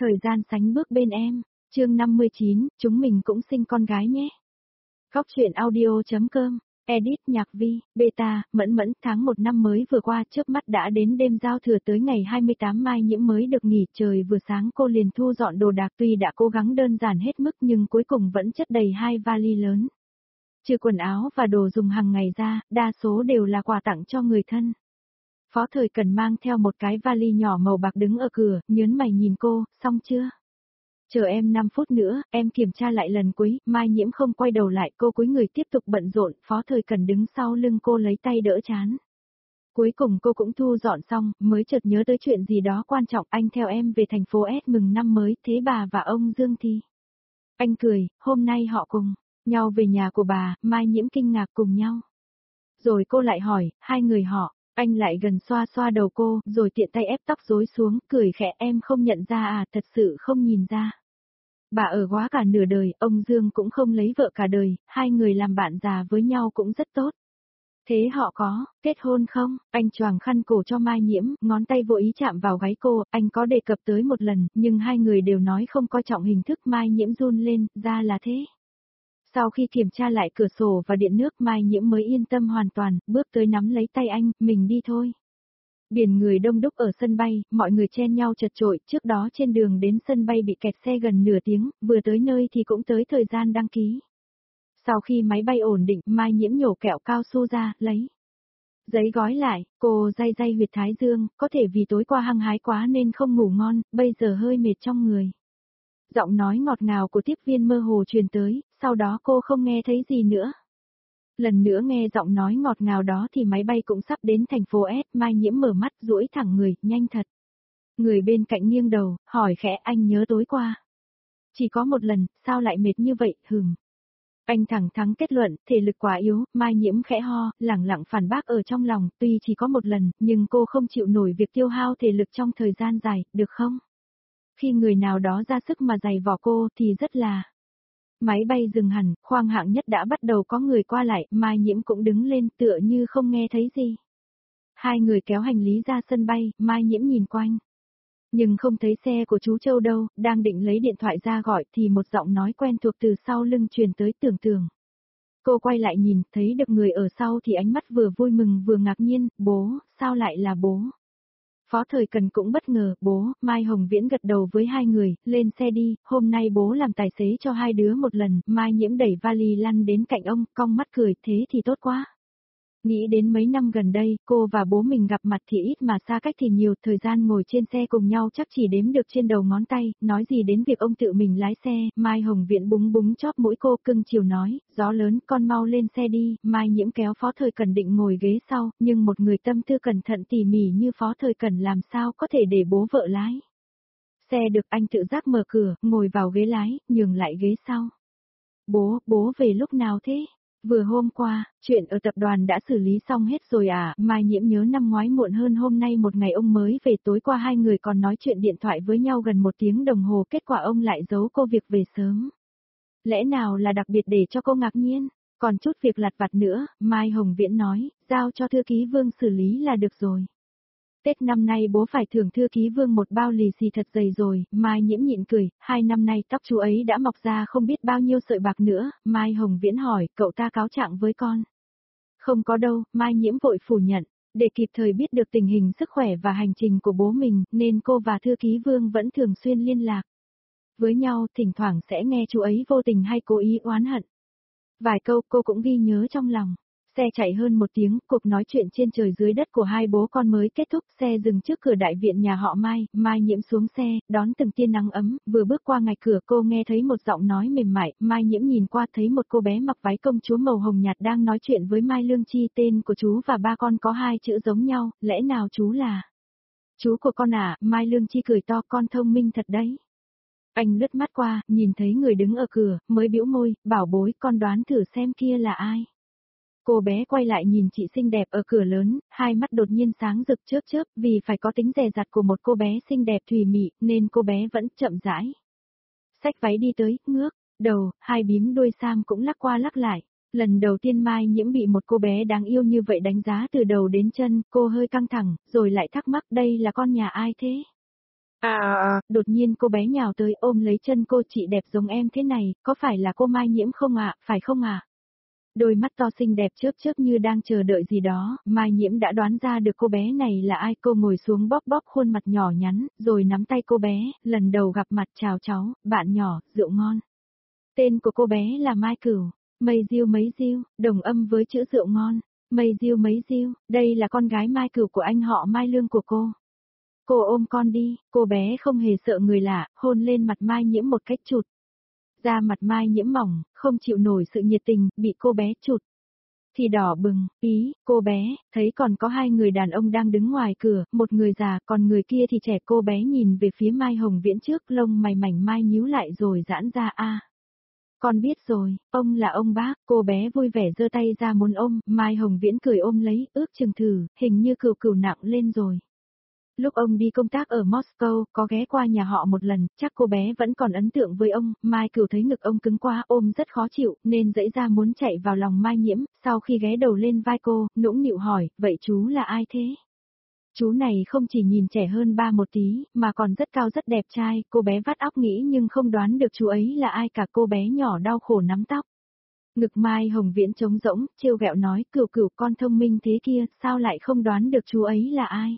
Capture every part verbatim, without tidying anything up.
Thời gian sánh bước bên em, chương năm mươi chín, chúng mình cũng sinh con gái nhé. Góc truyện audio.com, edit nhạc vi, beta, mẫn mẫn, tháng một năm mới vừa qua trước mắt đã đến đêm giao thừa tới ngày hai mươi tám Mai Nhiễm mới được nghỉ, trời vừa sáng cô liền thu dọn đồ đạc, tuy đã cố gắng đơn giản hết mức nhưng cuối cùng vẫn chất đầy hai vali lớn. Trừ quần áo và đồ dùng hàng ngày ra, đa số đều là quà tặng cho người thân. Phó Thời Cần mang theo một cái vali nhỏ màu bạc đứng ở cửa, nhớn mày nhìn cô, xong chưa? Chờ em năm phút nữa, em kiểm tra lại lần cuối, Mai Nhiễm không quay đầu lại, cô cúi người tiếp tục bận rộn, Phó Thời Cần đứng sau lưng cô lấy tay đỡ chán. Cuối cùng cô cũng thu dọn xong, mới chợt nhớ tới chuyện gì đó quan trọng, anh theo em về thành phố S mừng năm mới, thế bà và ông Dương thì? Anh cười, hôm nay họ cùng nhau về nhà của bà, Mai Nhiễm kinh ngạc cùng nhau. Rồi cô lại hỏi, hai người họ. Anh lại gần xoa xoa đầu cô, rồi tiện tay ép tóc rối xuống, cười khẽ, em không nhận ra à, thật sự không nhìn ra. Bà ở quá cả nửa đời, ông Dương cũng không lấy vợ cả đời, hai người làm bạn già với nhau cũng rất tốt. Thế họ có kết hôn không? Anh choàng khăn cổ cho Mai Nhiễm, ngón tay vô ý chạm vào gáy cô, anh có đề cập tới một lần, nhưng hai người đều nói không coi trọng hình thức. Mai Nhiễm run lên, ra là thế. Sau khi kiểm tra lại cửa sổ và điện nước, Mai Nhiễm mới yên tâm hoàn toàn, bước tới nắm lấy tay anh, mình đi thôi. Biển người đông đúc ở sân bay, mọi người chen nhau chật chội, trước đó trên đường đến sân bay bị kẹt xe gần nửa tiếng, vừa tới nơi thì cũng tới thời gian đăng ký. Sau khi máy bay ổn định, Mai Nhiễm nhổ kẹo cao su ra, lấy giấy gói lại, cô day day huyệt thái dương, có thể vì tối qua hăng hái quá nên không ngủ ngon, bây giờ hơi mệt trong người. Giọng nói ngọt ngào của tiếp viên mơ hồ truyền tới, sau đó cô không nghe thấy gì nữa. Lần nữa nghe giọng nói ngọt ngào đó thì máy bay cũng sắp đến thành phố S, Mai Nhiễm mở mắt duỗi thẳng người, nhanh thật. Người bên cạnh nghiêng đầu, hỏi khẽ, anh nhớ tối qua. Chỉ có một lần, sao lại mệt như vậy, hừm. Anh thẳng thắn kết luận, thể lực quá yếu, Mai Nhiễm khẽ ho, lẳng lặng phản bác ở trong lòng, tuy chỉ có một lần, nhưng cô không chịu nổi việc tiêu hao thể lực trong thời gian dài, được không? Khi người nào đó ra sức mà giày vò cô thì rất là... Máy bay dừng hẳn, khoang hạng nhất đã bắt đầu có người qua lại, Mai Nhiễm cũng đứng lên tựa như không nghe thấy gì. Hai người kéo hành lý ra sân bay, Mai Nhiễm nhìn quanh. Nhưng không thấy xe của chú Châu đâu, đang định lấy điện thoại ra gọi thì một giọng nói quen thuộc từ sau lưng truyền tới, Tưởng Tưởng. Cô quay lại nhìn, thấy được người ở sau thì ánh mắt vừa vui mừng vừa ngạc nhiên, bố, sao lại là bố? Phó Thời Cần cũng bất ngờ, bố, Mai Hồng Viễn gật đầu với hai người, lên xe đi, hôm nay bố làm tài xế cho hai đứa một lần, Mai Nhiễm đẩy vali lăn đến cạnh ông, cong mắt cười, thế thì tốt quá. Nghĩ đến mấy năm gần đây, cô và bố mình gặp mặt thì ít mà xa cách thì nhiều, thời gian ngồi trên xe cùng nhau chắc chỉ đếm được trên đầu ngón tay, nói gì đến việc ông tự mình lái xe, Mai Hồng Viễn búng búng chóp mũi cô, cưng chiều nói, gió lớn, con mau lên xe đi, Mai Nhiễm kéo Phó Thời Cần định ngồi ghế sau, nhưng một người tâm tư cẩn thận tỉ mỉ như Phó Thời Cần làm sao có thể để bố vợ lái. Xe được anh tự giác mở cửa, ngồi vào ghế lái, nhường lại ghế sau. Bố, bố về lúc nào thế? Vừa hôm qua, chuyện ở tập đoàn đã xử lý xong hết rồi à, Mai Nhiễm nhớ năm ngoái muộn hơn hôm nay một ngày ông mới về, tối qua hai người còn nói chuyện điện thoại với nhau gần một tiếng đồng hồ, kết quả ông lại giấu cô việc về sớm. Lẽ nào là đặc biệt để cho cô ngạc nhiên, còn chút việc lặt vặt nữa, Mai Hồng Viễn nói, giao cho thư ký Vương xử lý là được rồi. Tết năm nay bố phải thưởng thư ký Vương một bao lì xì thật dày rồi, Mai Nhiễm nhịn cười, hai năm nay tóc chú ấy đã mọc ra không biết bao nhiêu sợi bạc nữa, Mai Hồng Viễn hỏi, cậu ta cáo trạng với con. Không có đâu, Mai Nhiễm vội phủ nhận, để kịp thời biết được tình hình sức khỏe và hành trình của bố mình, nên cô và thư ký Vương vẫn thường xuyên liên lạc với nhau, thỉnh thoảng sẽ nghe chú ấy vô tình hay cố ý oán hận. Vài câu cô cũng ghi nhớ trong lòng. Xe chạy hơn một tiếng, cuộc nói chuyện trên trời dưới đất của hai bố con mới kết thúc, xe dừng trước cửa đại viện nhà họ Mai, Mai Nhiễm xuống xe, đón từng tia nắng ấm, vừa bước qua ngạch cửa cô nghe thấy một giọng nói mềm mại, Mai Nhiễm nhìn qua thấy một cô bé mặc váy công chúa màu hồng nhạt đang nói chuyện với Mai Lương Chi, tên của chú và ba con có hai chữ giống nhau, lẽ nào chú là chú của con à, Mai Lương Chi cười to, con thông minh thật đấy. Anh lướt mắt qua, nhìn thấy người đứng ở cửa, mới bĩu môi, bảo bối, con đoán thử xem kia là ai. Cô bé quay lại nhìn chị xinh đẹp ở cửa lớn, hai mắt đột nhiên sáng rực chớp chớp, vì phải có tính dè dặt của một cô bé xinh đẹp thùy mị, nên cô bé vẫn chậm rãi. Xách váy đi tới, ngước đầu, hai bím đuôi sam cũng lắc qua lắc lại. Lần đầu tiên Mai Nhiễm bị một cô bé đáng yêu như vậy đánh giá từ đầu đến chân, cô hơi căng thẳng, rồi lại thắc mắc đây là con nhà ai thế? À, à, đột nhiên cô bé nhào tới ôm lấy chân cô, chị đẹp giống em thế này, có phải là cô Mai Nhiễm không ạ, phải không ạ? Đôi mắt to xinh đẹp chớp chớp như đang chờ đợi gì đó, Mai Nhiễm đã đoán ra được cô bé này là ai, cô ngồi xuống bóp bóp khuôn mặt nhỏ nhắn, rồi nắm tay cô bé, lần đầu gặp mặt chào cháu, bạn nhỏ, rượu ngon. Tên của cô bé là Mai Cửu, mây diêu mấy diêu, đồng âm với chữ rượu ngon, mây diêu mấy diêu, đây là con gái Mai Cửu của anh họ Mai Lương của cô. Cô ôm con đi, cô bé không hề sợ người lạ, hôn lên mặt Mai Nhiễm một cách chụt. Da mặt Mai Nhiễm mỏng, không chịu nổi sự nhiệt tình, bị cô bé chụt. Thì đỏ bừng, ý, cô bé, thấy còn có hai người đàn ông đang đứng ngoài cửa, một người già, còn người kia thì trẻ. Cô bé nhìn về phía Mai Hồng Viễn trước, lông mày mảnh mai nhíu lại rồi giãn ra. A, con biết rồi, ông là ông bác. Cô bé vui vẻ giơ tay ra muốn ôm, Mai Hồng Viễn cười ôm lấy, ước chừng thử, hình như cừu cừu nặng lên rồi. Lúc ông đi công tác ở Moscow, có ghé qua nhà họ một lần, chắc cô bé vẫn còn ấn tượng với ông. Mai Cửu thấy ngực ông cứng quá, ôm rất khó chịu, nên dãy ra muốn chạy vào lòng Mai Nhiễm. Sau khi ghé đầu lên vai cô, nũng nịu hỏi, vậy chú là ai thế? Chú này không chỉ nhìn trẻ hơn ba một tí, mà còn rất cao rất đẹp trai. Cô bé vắt óc nghĩ nhưng không đoán được chú ấy là ai cả. Cô bé nhỏ đau khổ nắm tóc. Ngực Mai Hồng Viễn trống rỗng, trêu ghẹo nói, Cửu Cửu con thông minh thế kia, sao lại không đoán được chú ấy là ai?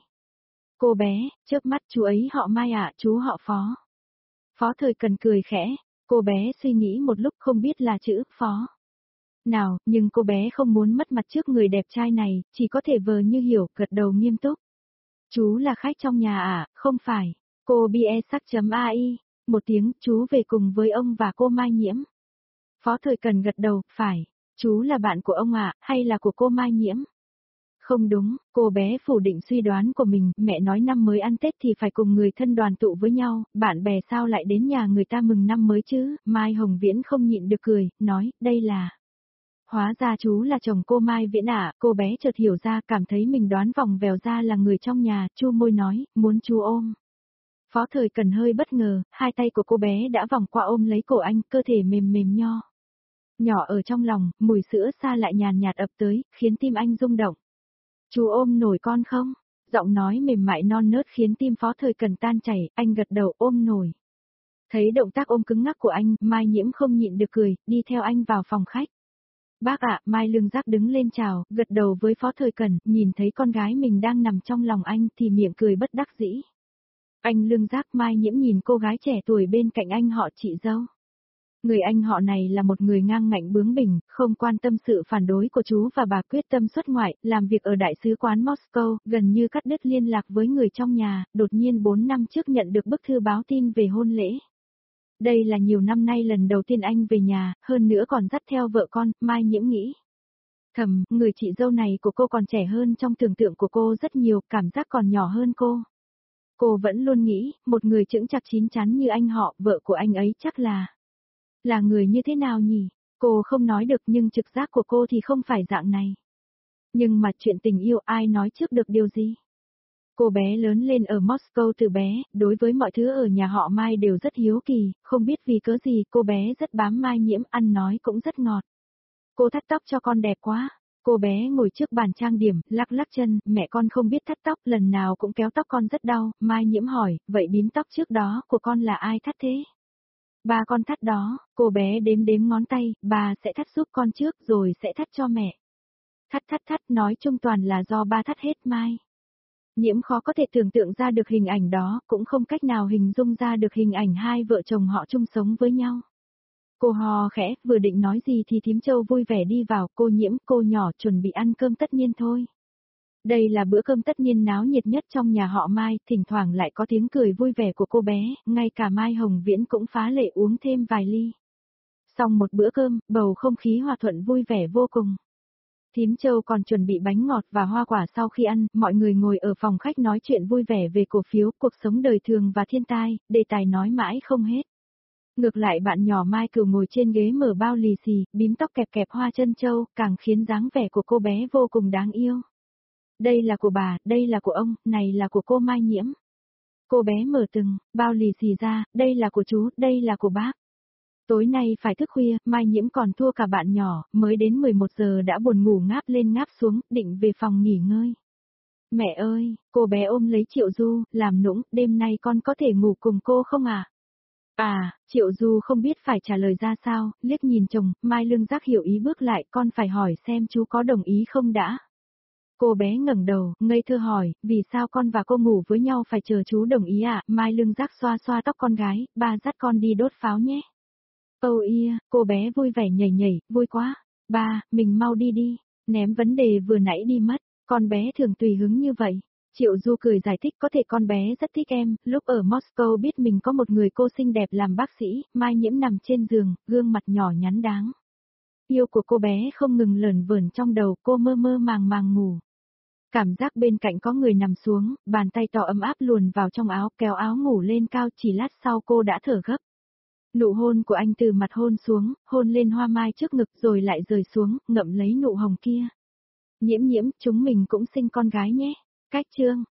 Cô bé, chớp mắt, chú ấy họ Mai ạ, à, chú họ Phó. Phó Thời Cần cười khẽ, cô bé suy nghĩ một lúc không biết là chữ Phó nào, nhưng cô bé không muốn mất mặt trước người đẹp trai này, chỉ có thể vờ như hiểu, gật đầu nghiêm túc. Chú là khách trong nhà à, không phải. Cô bie sắc chấm ai, một tiếng, chú về cùng với ông và cô Mai Nhiễm. Phó Thời Cần gật đầu, phải. Chú là bạn của ông à, hay là của cô Mai Nhiễm? Không đúng, cô bé phủ định suy đoán của mình, mẹ nói năm mới ăn Tết thì phải cùng người thân đoàn tụ với nhau, bạn bè sao lại đến nhà người ta mừng năm mới chứ? Mai Hồng Viễn không nhịn được cười, nói, đây là... Hóa ra chú là chồng cô Mai Viễn à, cô bé chợt hiểu ra, cảm thấy mình đoán vòng vèo ra là người trong nhà, chu môi nói, muốn chú ôm. Phó Thời Cần hơi bất ngờ, hai tay của cô bé đã vòng qua ôm lấy cổ anh, cơ thể mềm mềm nho. Nhỏ ở trong lòng, mùi sữa xa lại nhàn nhạt ập tới, khiến tim anh rung động. Chú ôm nổi con không? Giọng nói mềm mại non nớt khiến tim Phó Thời Cần tan chảy, anh gật đầu ôm nổi. Thấy động tác ôm cứng ngắc của anh, Mai Nhiễm không nhịn được cười, đi theo anh vào phòng khách. Bác ạ, Mai Lương Giác đứng lên chào, gật đầu với Phó Thời Cần, nhìn thấy con gái mình đang nằm trong lòng anh thì miệng cười bất đắc dĩ. Anh Lương Giác, Mai Nhiễm nhìn cô gái trẻ tuổi bên cạnh anh họ chị dâu. Người anh họ này là một người ngang ngạnh bướng bỉnh, không quan tâm sự phản đối của chú và bà, quyết tâm xuất ngoại, làm việc ở đại sứ quán Moscow, gần như cắt đứt liên lạc với người trong nhà, đột nhiên bốn năm trước nhận được bức thư báo tin về hôn lễ. Đây là nhiều năm nay lần đầu tiên anh về nhà, hơn nữa còn dắt theo vợ con, Mai Nhiễm nghĩ. Thầm, người chị dâu này của cô còn trẻ hơn trong tưởng tượng của cô rất nhiều, cảm giác còn nhỏ hơn cô. Cô vẫn luôn nghĩ, một người chững chạc chín chắn như anh họ, vợ của anh ấy chắc là... Là người như thế nào nhỉ? Cô không nói được nhưng trực giác của cô thì không phải dạng này. Nhưng mà chuyện tình yêu ai nói trước được điều gì? Cô bé lớn lên ở Moscow từ bé, đối với mọi thứ ở nhà họ Mai đều rất hiếu kỳ, không biết vì cớ gì cô bé rất bám Mai Nhiễm, ăn nói cũng rất ngọt. Cô thắt tóc cho con đẹp quá. Cô bé ngồi trước bàn trang điểm, lắc lắc chân, mẹ con không biết thắt tóc, lần nào cũng kéo tóc con rất đau. Mai Nhiễm hỏi, vậy bím tóc trước đó của con là ai thắt thế? Ba con thắt đó, cô bé đếm đếm ngón tay, ba sẽ thắt giúp con trước rồi sẽ thắt cho mẹ. Thắt thắt thắt, nói chung toàn là do ba thắt hết Mai. Nhiễm khó có thể tưởng tượng ra được hình ảnh đó, cũng không cách nào hình dung ra được hình ảnh hai vợ chồng họ chung sống với nhau. Cô hò khẽ, vừa định nói gì thì thím Châu vui vẻ đi vào, cô Nhiễm, cô nhỏ chuẩn bị ăn cơm tất niên thôi. Đây là bữa cơm tất niên náo nhiệt nhất trong nhà họ Mai, thỉnh thoảng lại có tiếng cười vui vẻ của cô bé, ngay cả Mai Hồng Viễn cũng phá lệ uống thêm vài ly. Xong một bữa cơm, bầu không khí hòa thuận vui vẻ vô cùng. Thím Châu còn chuẩn bị bánh ngọt và hoa quả sau khi ăn, mọi người ngồi ở phòng khách nói chuyện vui vẻ về cổ phiếu, cuộc sống đời thường và thiên tai, đề tài nói mãi không hết. Ngược lại bạn nhỏ Mai Cửu ngồi trên ghế mở bao lì xì, bím tóc kẹp kẹp hoa chân châu, càng khiến dáng vẻ của cô bé vô cùng đáng yêu. Đây là của bà, đây là của ông, này là của cô Mai Nhiễm. Cô bé mở từng bao lì xì ra, đây là của chú, đây là của bác. Tối nay phải thức khuya, Mai Nhiễm còn thua cả bạn nhỏ, mới đến mười một giờ đã buồn ngủ ngáp lên ngáp xuống, định về phòng nghỉ ngơi. Mẹ ơi, cô bé ôm lấy Triệu Du, làm nũng, đêm nay con có thể ngủ cùng cô không à? À, Triệu Du không biết phải trả lời ra sao, liếc nhìn chồng, Mai Lương Giác hiểu ý bước lại, con phải hỏi xem chú có đồng ý không đã. Cô bé ngẩng đầu, ngây thơ hỏi, vì sao con và cô ngủ với nhau phải chờ chú đồng ý à? Mai Lương Giác xoa xoa tóc con gái, ba dắt con đi đốt pháo nhé. Âu ia, cô bé vui vẻ nhảy nhảy, vui quá. Ba, mình mau đi đi, ném vấn đề vừa nãy đi mất, con bé thường tùy hứng như vậy. Triệu Du cười giải thích có thể con bé rất thích em, lúc ở Moscow biết mình có một người cô xinh đẹp làm bác sĩ, Mai Nhiễm nằm trên giường, gương mặt nhỏ nhắn đáng. Yêu của cô bé không ngừng lởn vởn trong đầu, cô mơ mơ màng màng ngủ. Cảm giác bên cạnh có người nằm xuống, bàn tay to ấm áp luồn vào trong áo, kéo áo ngủ lên cao, chỉ lát sau cô đã thở gấp. Nụ hôn của anh từ mặt hôn xuống, hôn lên hoa mai trước ngực rồi lại rời xuống, ngậm lấy nụ hồng kia. Nhiễm nhiễm, chúng mình cũng sinh con gái nhé. Cách chương.